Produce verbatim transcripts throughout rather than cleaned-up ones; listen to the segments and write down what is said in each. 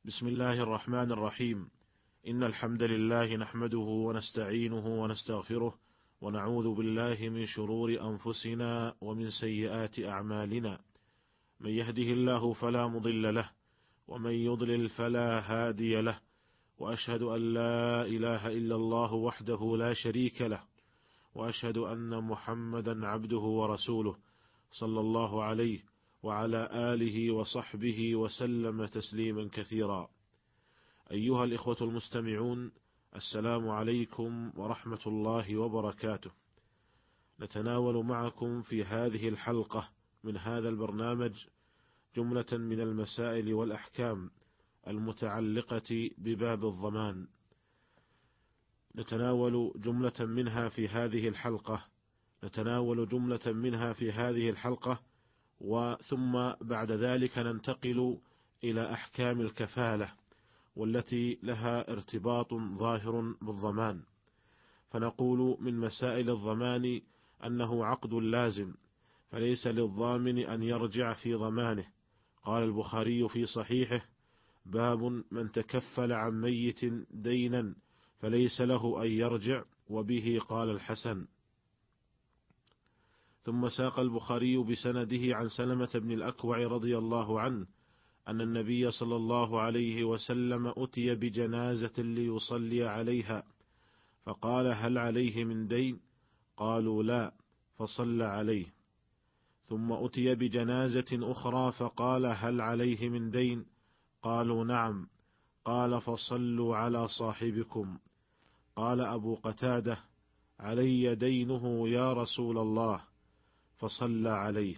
بسم الله الرحمن الرحيم. إن الحمد لله نحمده ونستعينه ونستغفره ونعوذ بالله من شرور أنفسنا ومن سيئات أعمالنا، من يهده الله فلا مضل له ومن يضلل فلا هادي له، وأشهد أن لا إله إلا الله وحده لا شريك له، وأشهد أن محمدا عبده ورسوله صلى الله عليه وعلى آله وصحبه وسلم تسليما كثيرا. أيها الإخوة المستمعون، السلام عليكم ورحمة الله وبركاته. نتناول معكم في هذه الحلقة من هذا البرنامج جملة من المسائل والأحكام المتعلقة بباب الضمان. نتناول جملة منها في هذه الحلقة نتناول جملة منها في هذه الحلقة وثم بعد ذلك ننتقل إلى أحكام الكفالة، والتي لها ارتباط ظاهر بالضمان. فنقول من مسائل الضمان أنه عقد لازم، فليس للضامن أن يرجع في ضمانه. قال البخاري في صحيحه: باب من تكفل عن ميت دينا فليس له أن يرجع، وبه قال الحسن. ثم ساق البخاري بسنده عن سلمة بن الأكوع رضي الله عنه أن النبي صلى الله عليه وسلم أتي بجنازة ليصلي عليها، فقال: هل عليه من دين؟ قالوا: لا، فصلى عليه. ثم أتي بجنازة أخرى فقال: هل عليه من دين؟ قالوا: نعم. قال: فصلوا على صاحبكم. قال أبو قتادة: علي دينه يا رسول الله، فصلى عليه.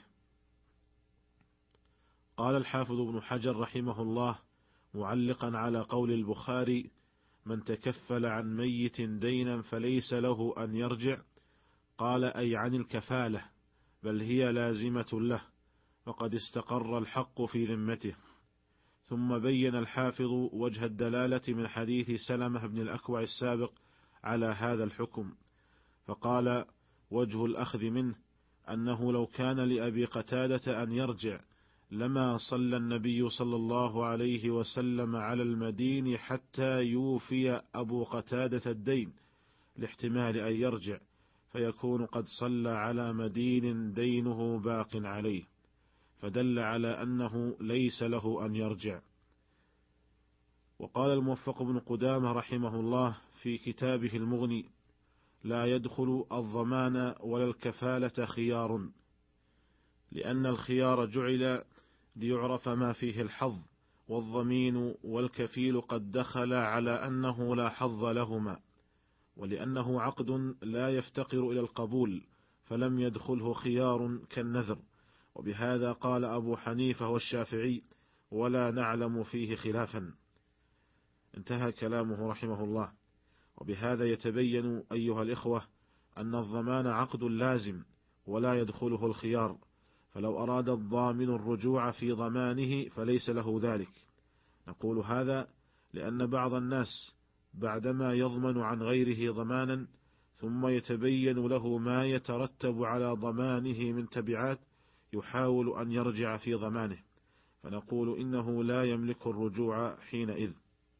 قال الحافظ ابن حجر رحمه الله معلقا على قول البخاري: من تكفل عن ميت دينا فليس له أن يرجع، قال: أي عن الكفالة، بل هي لازمة له، وقد استقر الحق في ذمته. ثم بين الحافظ وجه الدلالة من حديث سلمة بن الأكوع السابق على هذا الحكم، فقال: وجه الأخذ منه أنه لو كان لأبي قتادة أن يرجع لما صلى النبي صلى الله عليه وسلم على المدين حتى يوفي أبو قتادة الدين، لاحتمال أن يرجع فيكون قد صلى على مدين دينه باق عليه، فدل على أنه ليس له أن يرجع. وقال الموفق بن قدامة رحمه الله في كتابه المغني: لا يدخل الضمان ولا الكفالة خيار، لأن الخيار جعل ليعرف ما فيه الحظ، والضمين والكفيل قد دخل على أنه لا حظ لهما، ولأنه عقد لا يفتقر إلى القبول فلم يدخله خيار كالنذر. وبهذا قال أبو حنيفة والشافعي: ولا نعلم فيه خلافا. انتهى كلامه رحمه الله. وبهذا يتبين أيها الإخوة أن الضمان عقد لازم ولا يدخله الخيار، فلو أراد الضامن الرجوع في ضمانه فليس له ذلك. نقول هذا لأن بعض الناس بعدما يضمن عن غيره ضمانا ثم يتبين له ما يترتب على ضمانه من تبعات يحاول أن يرجع في ضمانه، فنقول إنه لا يملك الرجوع حينئذ.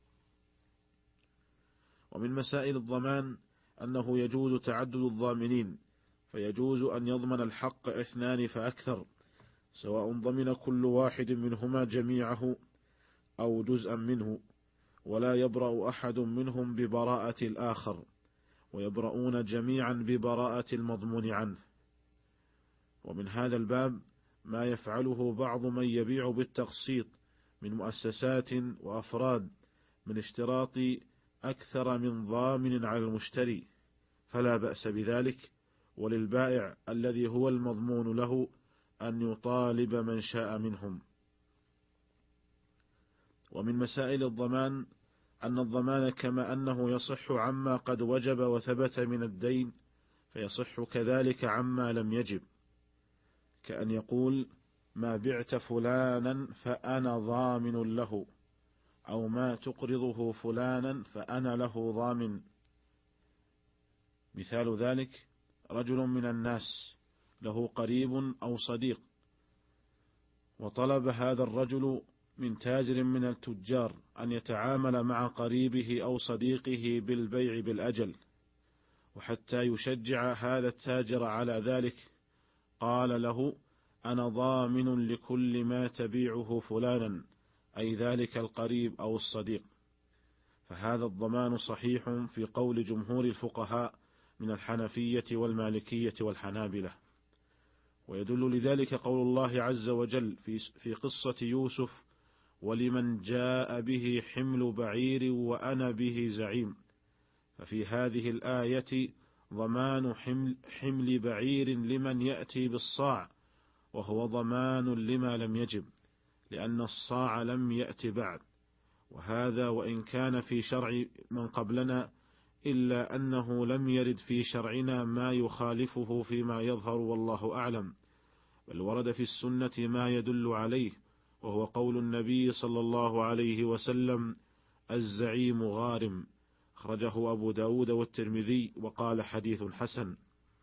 ومن مسائل الضمان أنه يجوز تعدد الضامنين، فيجوز أن يضمن الحق اثنان فأكثر، سواء ضمن كل واحد منهما جميعه أو جزءا منه، ولا يبرأ أحد منهم ببراءة الآخر، ويبرؤون جميعا ببراءة المضمون عنه. ومن هذا الباب ما يفعله بعض من يبيع بالتقسيط من مؤسسات وأفراد من اشتراط أكثر من ضامن على المشتري، فلا بأس بذلك، وللبائع الذي هو المضمون له أن يطالب من شاء منهم. ومن مسائل الضمان أن الضمان كما أنه يصح عما قد وجب وثبت من الدين فيصح كذلك عما لم يجب، كأن يقول: ما بعت فلانا فأنا ضامن له، أو ما تقرضه فلانا فأنا له ضامن. مثال ذلك: رجل من الناس له قريب أو صديق، وطلب هذا الرجل من تاجر من التجار أن يتعامل مع قريبه أو صديقه بالبيع بالأجل، وحتى يشجع هذا التاجر على ذلك قال له: أنا ضامن لكل ما تبيعه فلانا، أي ذلك القريب أو الصديق. فهذا الضمان صحيح في قول جمهور الفقهاء من الحنفية والمالكية والحنابلة. ويدل لذلك قول الله عز وجل في قصة يوسف: ولمن جاء به حمل بعير وأنا به زعيم. ففي هذه الآية ضمان حمل, حمل بعير لمن يأتي بالصاع، وهو ضمان لما لم يجب، لأن الصاع لم يأت بعد. وهذا وإن كان في شرع من قبلنا، إلا أنه لم يرد في شرعنا ما يخالفه فيما يظهر والله أعلم، بل ورد في السنة ما يدل عليه، وهو قول النبي صلى الله عليه وسلم: الزعيم غارم، أخرجه أبو داود والترمذي وقال حديث حسن.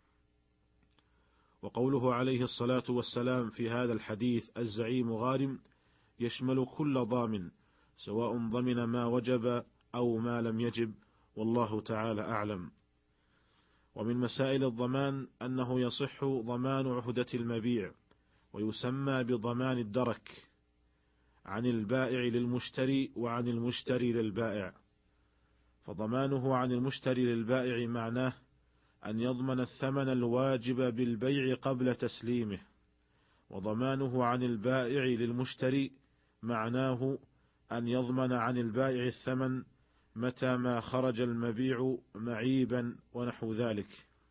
وقوله عليه الصلاة والسلام في هذا الحديث: الزعيم غارم، يشمل كل ضامن، سواء ضمن ما وجب أو ما لم يجب، والله تعالى أعلم. ومن مسائل الضمان أنه يصح ضمان عهدة المبيع، ويسمى بضمان الدرك، عن البائع للمشتري وعن المشتري للبائع. فضمانه عن المشتري للبائع معناه أن يضمن الثمن الواجب بالبيع قبل تسليمه، وضمانه عن البائع للمشتري معناه أن يضمن عن البائع الثمن متى ما خرج المبيع معيبا ونحو ذلك.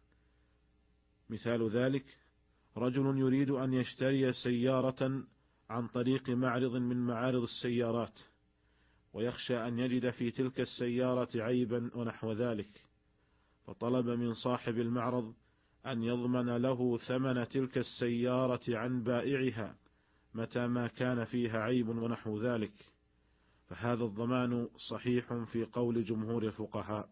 مثال ذلك: رجل يريد أن يشتري سيارة عن طريق معرض من معارض السيارات، ويخشى أن يجد في تلك السيارة عيبا ونحو ذلك، فطلب من صاحب المعرض أن يضمن له ثمن تلك السيارة عن بائعها متى ما كان فيها عيب ونحو ذلك. فهذا الضمان صحيح في قول جمهور الفقهاء.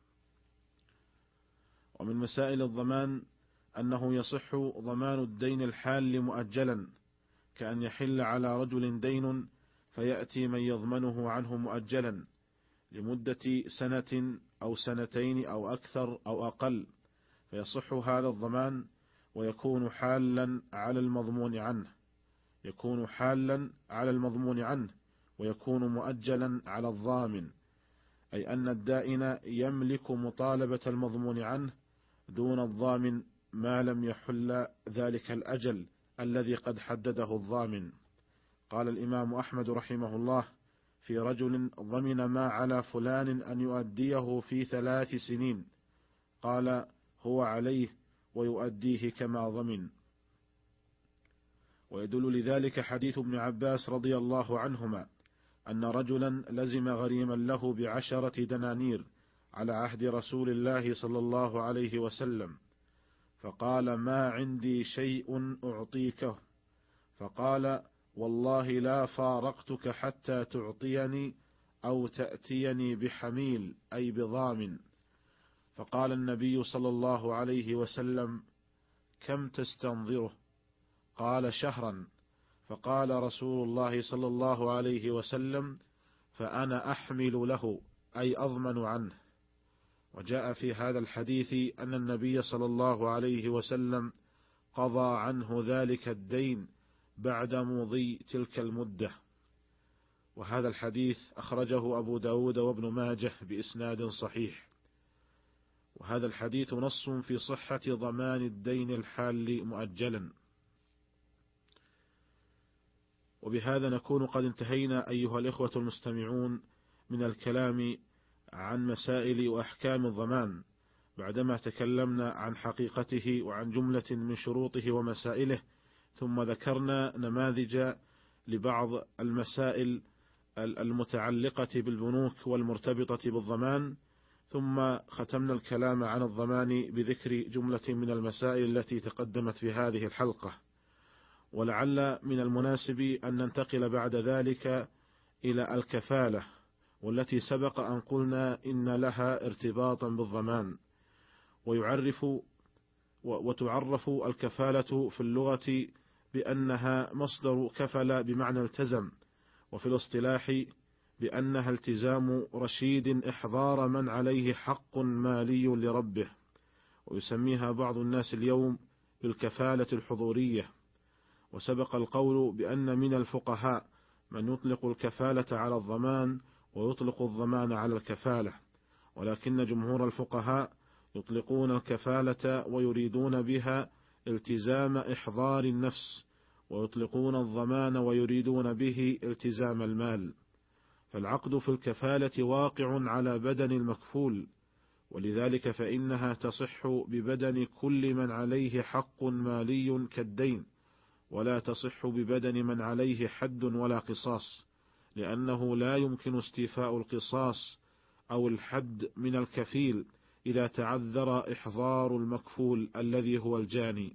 ومن مسائل الضمان أنه يصح ضمان الدين الحال مؤجلا، كأن يحل على رجل دين فيأتي من يضمنه عنه مؤجلا لمدة سنة أو سنتين أو أكثر أو أقل، فيصح هذا الضمان، ويكون حالا على المضمون عنه يكون حالا على المضمون عنه ويكون مؤجلا على الضامن، أي أن الدائن يملك مطالبة المضمون عنه دون الضامن ما لم يحل ذلك الأجل الذي قد حدده الضامن. قال الإمام أحمد رحمه الله في رجل ضمن ما على فلان أن يؤديه في ثلاث سنين، قال: هو عليه ويؤديه كما ضمن. ويدل لذلك حديث ابن عباس رضي الله عنهما أن رجلا لزم غريما له بعشرة دنانير على عهد رسول الله صلى الله عليه وسلم، فقال: ما عندي شيء أعطيكه، فقال: والله لا فارقتك حتى تعطيني أو تأتيني بحميل، أي بضامن. فقال النبي صلى الله عليه وسلم: كم تستنظره؟ قال: شهرا. فقال رسول الله صلى الله عليه وسلم: فأنا أحمل له، أي أضمن عنه. وجاء في هذا الحديث أن النبي صلى الله عليه وسلم قضى عنه ذلك الدين بعد مضي تلك المدة. وهذا الحديث أخرجه أبو داود وابن ماجه بإسناد صحيح. وهذا الحديث نص في صحة ضمان الدين الحال مؤجلا. وبهذا نكون قد انتهينا أيها الإخوة المستمعون من الكلام عن مسائل وأحكام الضمان، بعدما تكلمنا عن حقيقته وعن جملة من شروطه ومسائله، ثم ذكرنا نماذج لبعض المسائل المتعلقة بالبنوك والمرتبطة بالضمان، ثم ختمنا الكلام عن الضمان بذكر جملة من المسائل التي تقدمت في هذه الحلقة. ولعل من المناسب أن ننتقل بعد ذلك إلى الكفالة، والتي سبق أن قلنا إن لها ارتباطا بالضمان. ويعرف وتعرف الكفالة في اللغة بأنها مصدر كفل بمعنى التزم، وفي الاصطلاح بأنها التزام رشيد إحضار من عليه حق مالي لربه، ويسميها بعض الناس اليوم بالكفالة الحضورية. وسبق القول بأن من الفقهاء من يطلق الكفالة على الضمان ويطلق الضمان على الكفالة، ولكن جمهور الفقهاء يطلقون الكفالة ويريدون بها التزام إحضار النفس، ويطلقون الضمان ويريدون به التزام المال. فالعقد في الكفالة واقع على بدن المكفول، ولذلك فإنها تصح ببدن كل من عليه حق مالي كالدين، ولا تصح ببدن من عليه حد ولا قصاص، لأنه لا يمكن استيفاء القصاص أو الحد من الكفيل إذا تعذر إحضار المكفول الذي هو الجاني.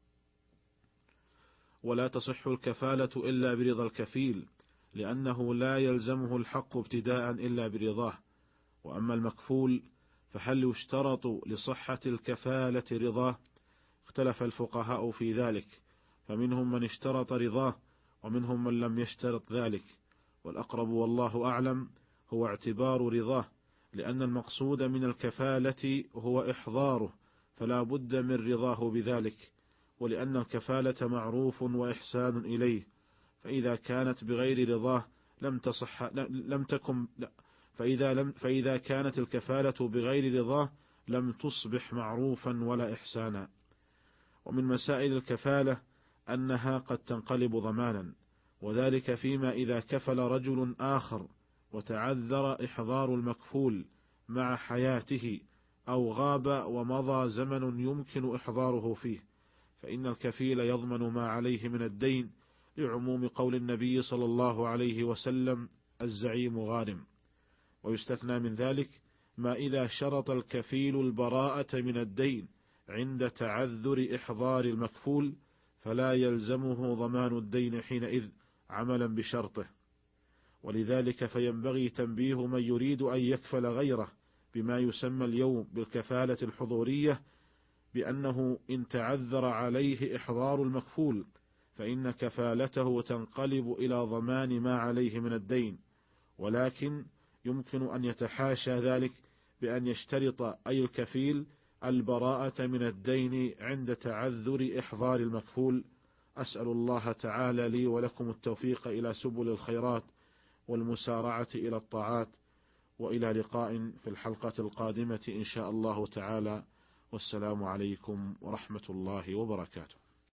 ولا تصح الكفالة إلا برضا الكفيل، لأنه لا يلزمه الحق ابتداء إلا برضاه. وأما المكفول فهل يشترط لصحة الكفالة رضاه؟ اختلف الفقهاء في ذلك، فمنهم من اشترط رضاه ومنهم من لم يشترط ذلك، والأقرب والله أعلم هو اعتبار رضاه، لأن المقصود من الكفالة هو إحضاره، فلا بد من رضاه بذلك، ولأن الكفالة معروف وإحسان إليه، فإذا كانت بغير رضاه لم تصح لم تكن لا فإذا لم فإذا كانت الكفالة بغير رضاه لم تصبح معروفا ولا إحسانا. ومن مسائل الكفالة أنها قد تنقلب ضمانا، وذلك فيما إذا كفل رجل آخر وتعذر إحضار المكفول مع حياته أو غاب ومضى زمن يمكن إحضاره فيه، فإن الكفيل يضمن ما عليه من الدين، لعموم قول النبي صلى الله عليه وسلم: الزعيم غارم. ويستثنى من ذلك ما إذا شرط الكفيل البراءة من الدين عند تعذر إحضار المكفول، فلا يلزمه ضمان الدين حينئذ عملا بشرطه. ولذلك فينبغي تنبيه من يريد أن يكفل غيره بما يسمى اليوم بالكفالة الحضورية، بأنه إن تعذر عليه إحضار المكفول فإن كفالته تنقلب إلى ضمان ما عليه من الدين، ولكن يمكن أن يتحاشى ذلك بأن يشترط أي الكفيل البراءة من الدين عند تعذر إحضار المكفول. أسأل الله تعالى لي ولكم التوفيق إلى سبل الخيرات والمسارعة إلى الطاعات، وإلى لقاء في الحلقة القادمة إن شاء الله تعالى، والسلام عليكم ورحمة الله وبركاته.